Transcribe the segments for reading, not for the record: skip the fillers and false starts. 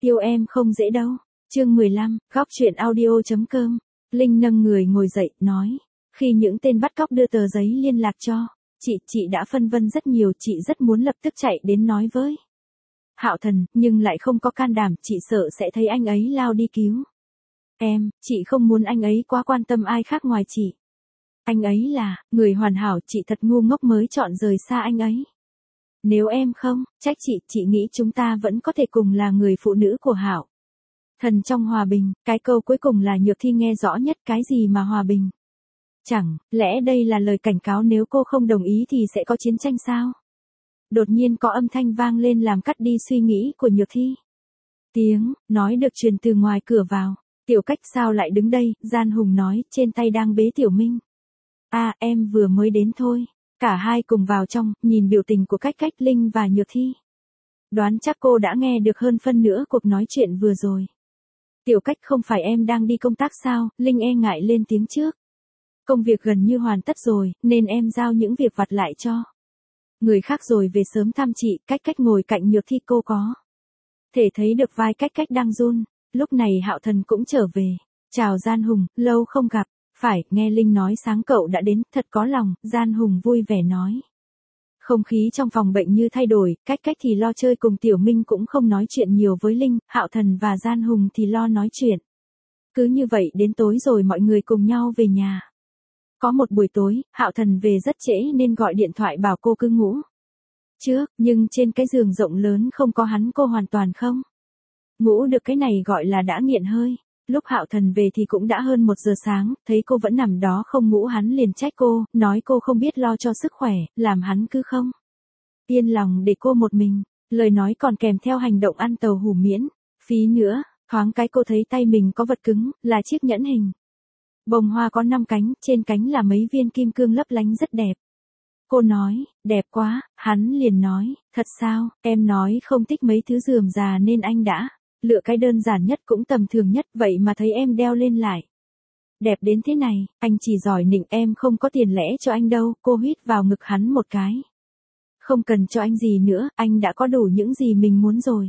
Yêu em không dễ đâu. Chương 15, góc truyện audio.com. Linh nâng người ngồi dậy, nói. Khi những tên bắt cóc đưa tờ giấy liên lạc cho, chị đã phân vân rất nhiều, chị rất muốn lập tức chạy đến nói với Hạo Thần, nhưng lại không có can đảm, chị sợ sẽ thấy anh ấy lao đi cứu chị không muốn anh ấy quá quan tâm ai khác ngoài chị. Anh ấy là người hoàn hảo, chị thật ngu ngốc mới chọn rời xa anh ấy. Nếu em không trách chị nghĩ chúng ta vẫn có thể cùng là người phụ nữ của Hạo Thần trong hòa bình. Cái câu cuối cùng là Nhược Thi nghe rõ nhất. Cái gì mà hòa bình? Chẳng lẽ đây là lời cảnh cáo nếu cô không đồng ý thì sẽ có chiến tranh sao? Đột nhiên có âm thanh vang lên làm cắt đi suy nghĩ của Nhược Thi. Tiếng nói được truyền từ ngoài cửa vào. Tiểu Cách sao lại đứng đây? Gian Hùng nói, trên tay đang bế Tiểu Minh. Em vừa mới đến thôi. Cả hai cùng vào trong, nhìn biểu tình của Cách, Linh và Nhược Thi. Đoán chắc cô đã nghe được hơn phân nửa cuộc nói chuyện vừa rồi. Tiểu Cách, không phải em đang đi công tác sao? Linh e ngại lên tiếng trước. Công việc gần như hoàn tất rồi, nên em giao những việc vặt lại cho người khác rồi về sớm thăm chị. Cách ngồi cạnh Nhược Thi, cô có thể thấy được vai Cách đang run. Lúc này Hạo Thần cũng trở về. Chào Gian Hùng, lâu không gặp. Phải, nghe Linh nói sáng cậu đã đến, thật có lòng. Gian Hùng vui vẻ nói. Không khí trong phòng bệnh như thay đổi, Cách thì lo chơi cùng Tiểu Minh cũng không nói chuyện nhiều với Linh, Hạo Thần và Gian Hùng thì lo nói chuyện. Cứ như vậy đến tối rồi mọi người cùng nhau về nhà. Có một buổi tối, Hạo Thần về rất trễ nên gọi điện thoại bảo cô cứ ngủ trước, nhưng trên cái giường rộng lớn không có hắn cô hoàn toàn không ngủ được, cái này gọi là đã nghiện hơi. Lúc Hạo Thần về thì cũng đã hơn 1 giờ sáng, thấy cô vẫn nằm đó không ngủ hắn liền trách cô, nói cô không biết lo cho sức khỏe, làm hắn cứ không yên lòng để cô một mình. Lời nói còn kèm theo hành động ăn tàu hủ miễn phí nữa. Thoáng cái cô thấy tay mình có vật cứng, là chiếc nhẫn hình bông hoa có 5 cánh, trên cánh là mấy viên kim cương lấp lánh rất đẹp. Cô nói, đẹp quá. Hắn liền nói, thật sao? Em nói không thích mấy thứ rườm rà nên anh đã lựa cái đơn giản nhất cũng tầm thường nhất, vậy mà thấy em đeo lên lại đẹp đến thế này. Anh chỉ giỏi nịnh em, không có tiền lẻ cho anh đâu. Cô huýt vào ngực hắn một cái. Không cần cho anh gì nữa, anh đã có đủ những gì mình muốn rồi.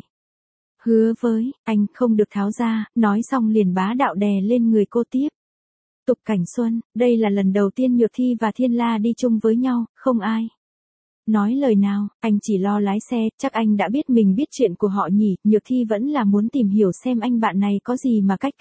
Hứa với anh không được tháo ra. Nói xong liền bá đạo đè lên người cô tiếp tục cảnh xuân. Đây là lần đầu tiên Nhược Thi và Thiên La đi chung với nhau, không ai nói lời nào, anh chỉ lo lái xe. Chắc anh đã biết mình biết chuyện của họ nhỉ. Nhược Thi vẫn là muốn tìm hiểu xem anh bạn này có gì mà cách.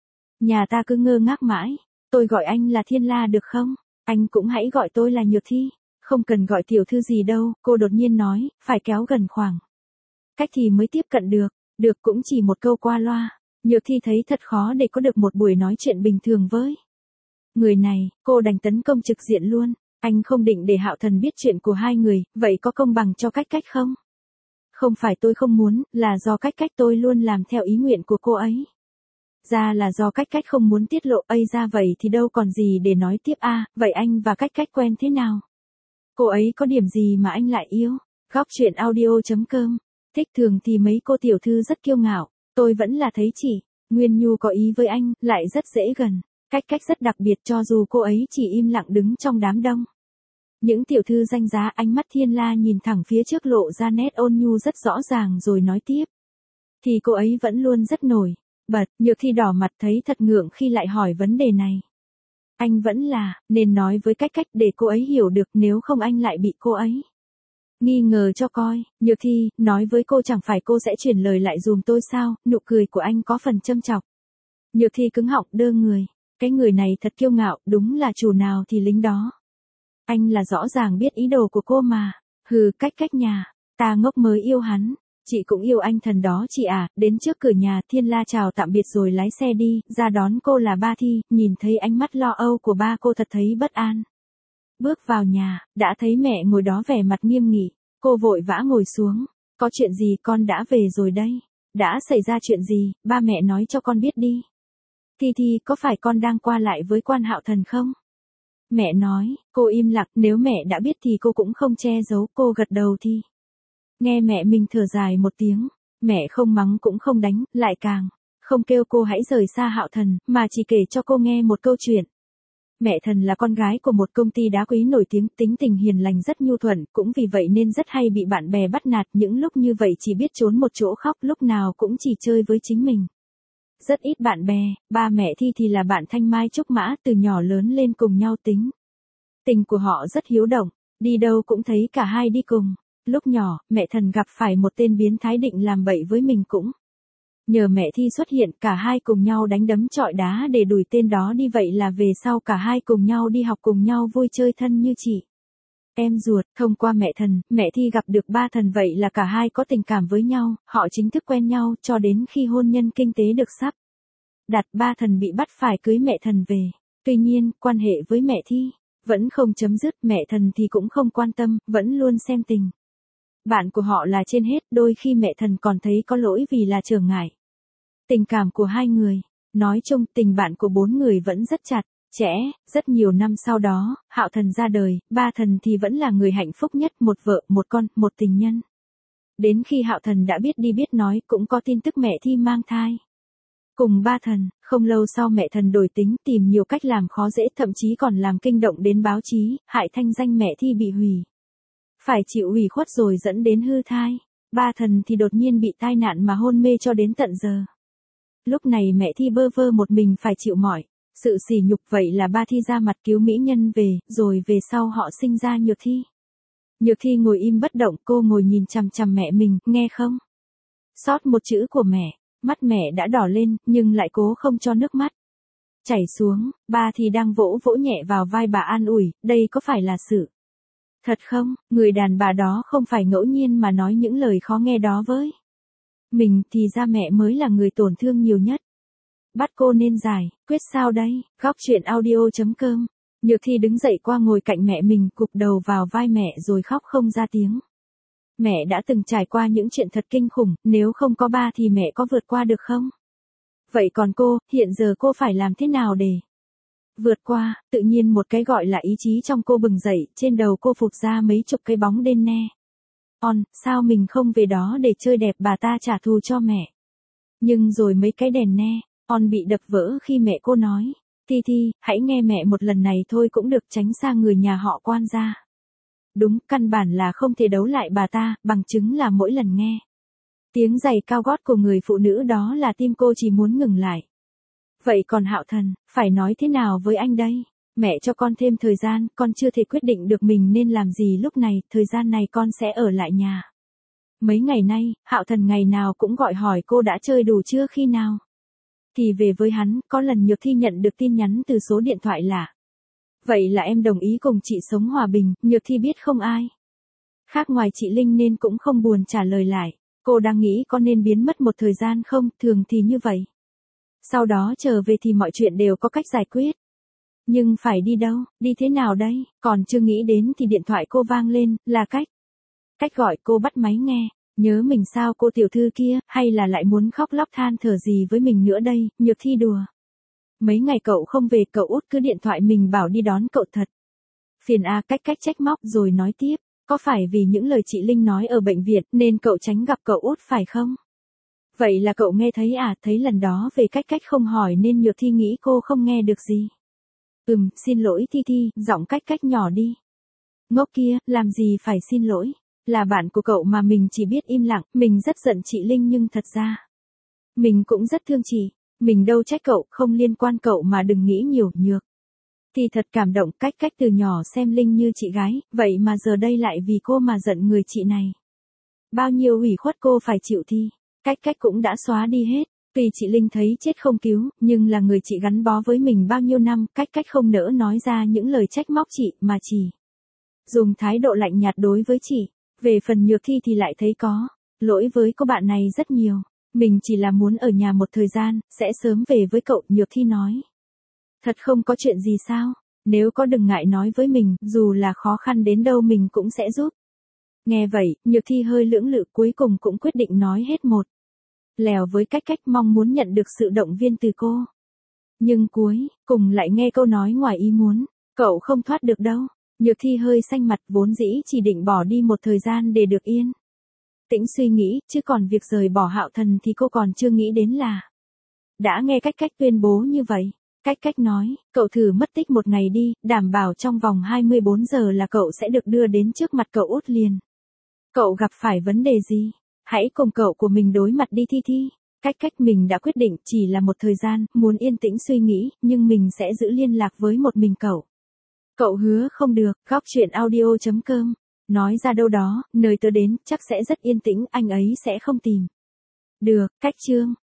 Nhà ta cứ ngơ ngác mãi. Tôi gọi anh là Thiên La được không? Anh cũng hãy gọi tôi là Nhược Thi. Không cần gọi tiểu thư gì đâu. Cô đột nhiên nói, phải kéo gần khoảng cách thì mới tiếp cận được. Được cũng chỉ một câu qua loa. Nhược Thi thấy thật khó để có được một buổi nói chuyện bình thường với người này. Cô đành tấn công trực diện luôn. Anh không định để Hạo Thần biết chuyện của hai người, vậy có công bằng cho Cách không? Không phải tôi không muốn, là do Cách tôi luôn làm theo ý nguyện của cô ấy. Ra là do Cách không muốn tiết lộ. Ra vậy thì đâu còn gì để nói tiếp. Vậy anh và Cách quen thế nào? Cô ấy có điểm gì mà anh lại yêu? Góc truyện audio.com. Thích thường thì mấy cô tiểu thư rất kiêu ngạo. Tôi vẫn là thấy chị Nguyên Nhu có ý với anh, lại rất dễ gần. Cách rất đặc biệt, cho dù cô ấy chỉ im lặng đứng trong đám đông những tiểu thư danh giá. Ánh mắt Thiên La nhìn thẳng phía trước, lộ ra nét ôn nhu rất rõ ràng rồi nói tiếp. Thì cô ấy vẫn luôn rất nổi bật. Nhược Thi đỏ mặt thấy thật ngượng khi lại hỏi vấn đề này. Anh vẫn là nên nói với Cách để cô ấy hiểu được, nếu không anh lại bị cô ấy nghi ngờ cho coi. Nhược Thi nói với cô, chẳng phải cô sẽ chuyển lời lại dùm tôi sao? Nụ cười của anh có phần châm chọc. Nhược Thi cứng họng đơ người. Cái người này thật kiêu ngạo, đúng là chủ nào thì lính đó. Anh là rõ ràng biết ý đồ của cô mà. Hừ, Cách nhà ta ngốc mới yêu hắn. Chị cũng yêu anh thần đó chị à. Đến trước cửa nhà, Thiên La chào tạm biệt rồi lái xe đi. Ra đón cô là ba Thi. Nhìn thấy ánh mắt lo âu của ba cô thật thấy bất an. Bước vào nhà, đã thấy mẹ ngồi đó vẻ mặt nghiêm nghị. Cô vội vã ngồi xuống. Có chuyện gì? Con đã về rồi đây. Đã xảy ra chuyện gì? Ba mẹ nói cho con biết đi. Thi, có phải con đang qua lại với quan Hạo Thần không? Mẹ nói. Cô im lặng. Nếu mẹ đã biết thì cô cũng không che giấu. Cô gật đầu Thi. Nghe mẹ mình thở dài một tiếng. Mẹ không mắng cũng không đánh, lại càng không kêu cô hãy rời xa Hạo Thần, mà chỉ kể cho cô nghe một câu chuyện Mẹ Thần là con gái của một công ty đá quý nổi tiếng, tính tình hiền lành rất nhu thuận, cũng vì vậy nên rất hay bị bạn bè bắt nạt, những lúc như vậy chỉ biết trốn một chỗ khóc, lúc nào cũng chỉ chơi với chính mình. Rất ít bạn bè, ba mẹ Thi thì là bạn thanh mai trúc mã, từ nhỏ lớn lên cùng nhau tính. Tình của họ rất hiếu động, đi đâu cũng thấy cả hai đi cùng. Lúc nhỏ, mẹ Thần gặp phải một tên biến thái định làm bậy với mình cũng. Nhờ mẹ Thi xuất hiện, cả hai cùng nhau đánh đấm chọi đá để đuổi tên đó đi, vậy là về sau cả hai cùng nhau đi học, cùng nhau vui chơi thân như chị em ruột. Thông qua mẹ Thi gặp được ba Thần, vậy là cả hai có tình cảm với nhau, họ chính thức quen nhau cho đến khi hôn nhân kinh tế được sắp đặt, ba Thần bị bắt phải cưới mẹ Thần về. Tuy nhiên, quan hệ với mẹ Thi vẫn không chấm dứt, mẹ Thần thì cũng không quan tâm, vẫn luôn xem tình bạn của họ là trên hết, đôi khi mẹ Thần còn thấy có lỗi vì là trở ngại tình cảm của hai người. Nói chung, tình bạn của bốn người vẫn rất chặt chẽ. Rất nhiều năm sau đó, Hạo Thần ra đời, ba Thần thì vẫn là người hạnh phúc nhất, một vợ, một con, một tình nhân. Đến khi Hạo Thần đã biết đi biết nói, cũng có tin tức mẹ Thi mang thai cùng ba Thần. Không lâu sau mẹ Thần đổi tính, tìm nhiều cách làm khó dễ, thậm chí còn làm kinh động đến báo chí, hại thanh danh mẹ Thi bị hủy. Phải chịu ủy khuất rồi dẫn đến hư thai. Ba Thần thì đột nhiên bị tai nạn mà hôn mê cho đến tận giờ. Lúc này mẹ Thi bơ vơ một mình phải chịu mọi sự sỉ nhục, vậy là ba Thi ra mặt cứu mỹ nhân về, rồi về sau họ sinh ra Nhược Thi. Nhược Thi ngồi im bất động, cô ngồi nhìn chằm chằm mẹ mình, nghe không sót một chữ của mẹ. Mắt mẹ đã đỏ lên, nhưng lại cố không cho nước mắt chảy xuống. Ba Thi đang vỗ vỗ nhẹ vào vai bà an ủi, đây có phải là sự thật không? Người đàn bà đó không phải ngẫu nhiên mà nói những lời khó nghe đó với mình, thì ra mẹ mới là người tổn thương nhiều nhất. Bắt cô nên giải quyết sao đây? Góc chuyện audio.com. Nhược Thi đứng dậy qua ngồi cạnh mẹ mình, cụp đầu vào vai mẹ rồi khóc không ra tiếng. Mẹ đã từng trải qua những chuyện thật kinh khủng, nếu không có ba thì mẹ có vượt qua được không? Vậy còn cô, hiện giờ cô phải làm thế nào để vượt qua? Tự nhiên một cái gọi là ý chí trong cô bừng dậy, trên đầu cô phụt ra mấy chục cái bóng đen ne. Sao mình không về đó để chơi đẹp, bà ta trả thù cho mẹ. Nhưng rồi mấy cái đèn ne bị đập vỡ khi mẹ cô nói, Thi, hãy nghe mẹ một lần này thôi cũng được, tránh xa người nhà họ Quan ra. Đúng, căn bản là không thể đấu lại bà ta, bằng chứng là mỗi lần nghe tiếng giày cao gót của người phụ nữ đó là tim cô chỉ muốn ngừng lại. Vậy còn Hạo Thần, phải nói thế nào với anh đây? Mẹ cho con thêm thời gian, con chưa thể quyết định được mình nên làm gì lúc này, thời gian này con sẽ ở lại nhà. Mấy ngày nay, Hạo Thần ngày nào cũng gọi hỏi cô đã chơi đủ chưa, khi nào thì về với hắn. Có lần Nhược Thi nhận được tin nhắn từ số điện thoại lạ. Vậy là em đồng ý cùng chị sống hòa bình. Nhược Thi biết không ai khác ngoài chị Linh nên cũng không buồn trả lời lại. Cô đang nghĩ có nên biến mất một thời gian không, thường thì như vậy. Sau đó trở về thì mọi chuyện đều có cách giải quyết. Nhưng phải đi đâu, đi thế nào đây? Còn chưa nghĩ đến thì điện thoại cô vang lên, là Cách gọi. Cô bắt máy nghe. Nhớ mình sao cô tiểu thư kia, hay là lại muốn khóc lóc than thở gì với mình nữa đây? Nhược Thi đùa. Mấy ngày cậu không về, cậu út cứ điện thoại mình bảo đi đón cậu thật phiền à. Cách trách móc rồi nói tiếp. Có phải vì những lời chị Linh nói ở bệnh viện nên cậu tránh gặp cậu út phải không? Vậy là cậu nghe thấy à? Thấy lần đó về cách không hỏi nên Nhược Thi nghĩ cô không nghe được gì. Xin lỗi Thi, giọng cách nhỏ đi. Ngốc kia, làm gì phải xin lỗi. Là bạn của cậu mà mình chỉ biết im lặng. Mình rất giận chị Linh nhưng thật ra mình cũng rất thương chị. Mình đâu trách cậu, không liên quan cậu mà đừng nghĩ nhiều. Nhược Thi thật cảm động. Cách từ nhỏ xem Linh như chị gái, vậy mà giờ đây lại vì cô mà giận người chị này. Bao nhiêu ủy khuất cô phải chịu thì cách cũng đã xóa đi hết. Tuy chị Linh thấy chết không cứu, nhưng là người chị gắn bó với mình bao nhiêu năm, cách không nỡ nói ra những lời trách móc chị, mà chỉ dùng thái độ lạnh nhạt đối với chị. Về phần Nhược Thi thì lại thấy có lỗi với cô bạn này rất nhiều. Mình chỉ là muốn ở nhà một thời gian, sẽ sớm về với cậu. Nhược Thi nói. Thật không có chuyện gì sao? Nếu có đừng ngại nói với mình, dù là khó khăn đến đâu mình cũng sẽ giúp. Nghe vậy, Nhược Thi hơi lưỡng lự, cuối cùng cũng quyết định nói hết một lèo với cách, mong muốn nhận được sự động viên từ cô. Nhưng cuối cùng lại nghe câu nói ngoài ý muốn, cậu không thoát được đâu. Nhược Thi hơi xanh mặt, vốn dĩ chỉ định bỏ đi một thời gian để được yên tĩnh suy nghĩ, chứ còn việc rời bỏ Hạo Thần thì cô còn chưa nghĩ đến là đã nghe cách tuyên bố như vậy. Cách cách nói, cậu thử mất tích một ngày đi, đảm bảo trong vòng 24 giờ là cậu sẽ được đưa đến trước mặt cậu út liền. Cậu gặp phải vấn đề gì? Hãy cùng cậu của mình đối mặt đi Thi Thi. Cách cách mình đã quyết định chỉ là một thời gian, muốn yên tĩnh suy nghĩ, nhưng mình sẽ giữ liên lạc với một mình cậu. Cậu hứa không được, góc chuyện audio.com. Nói ra đâu đó, nơi tớ đến, chắc sẽ rất yên tĩnh, anh ấy sẽ không tìm. Được, cách chương.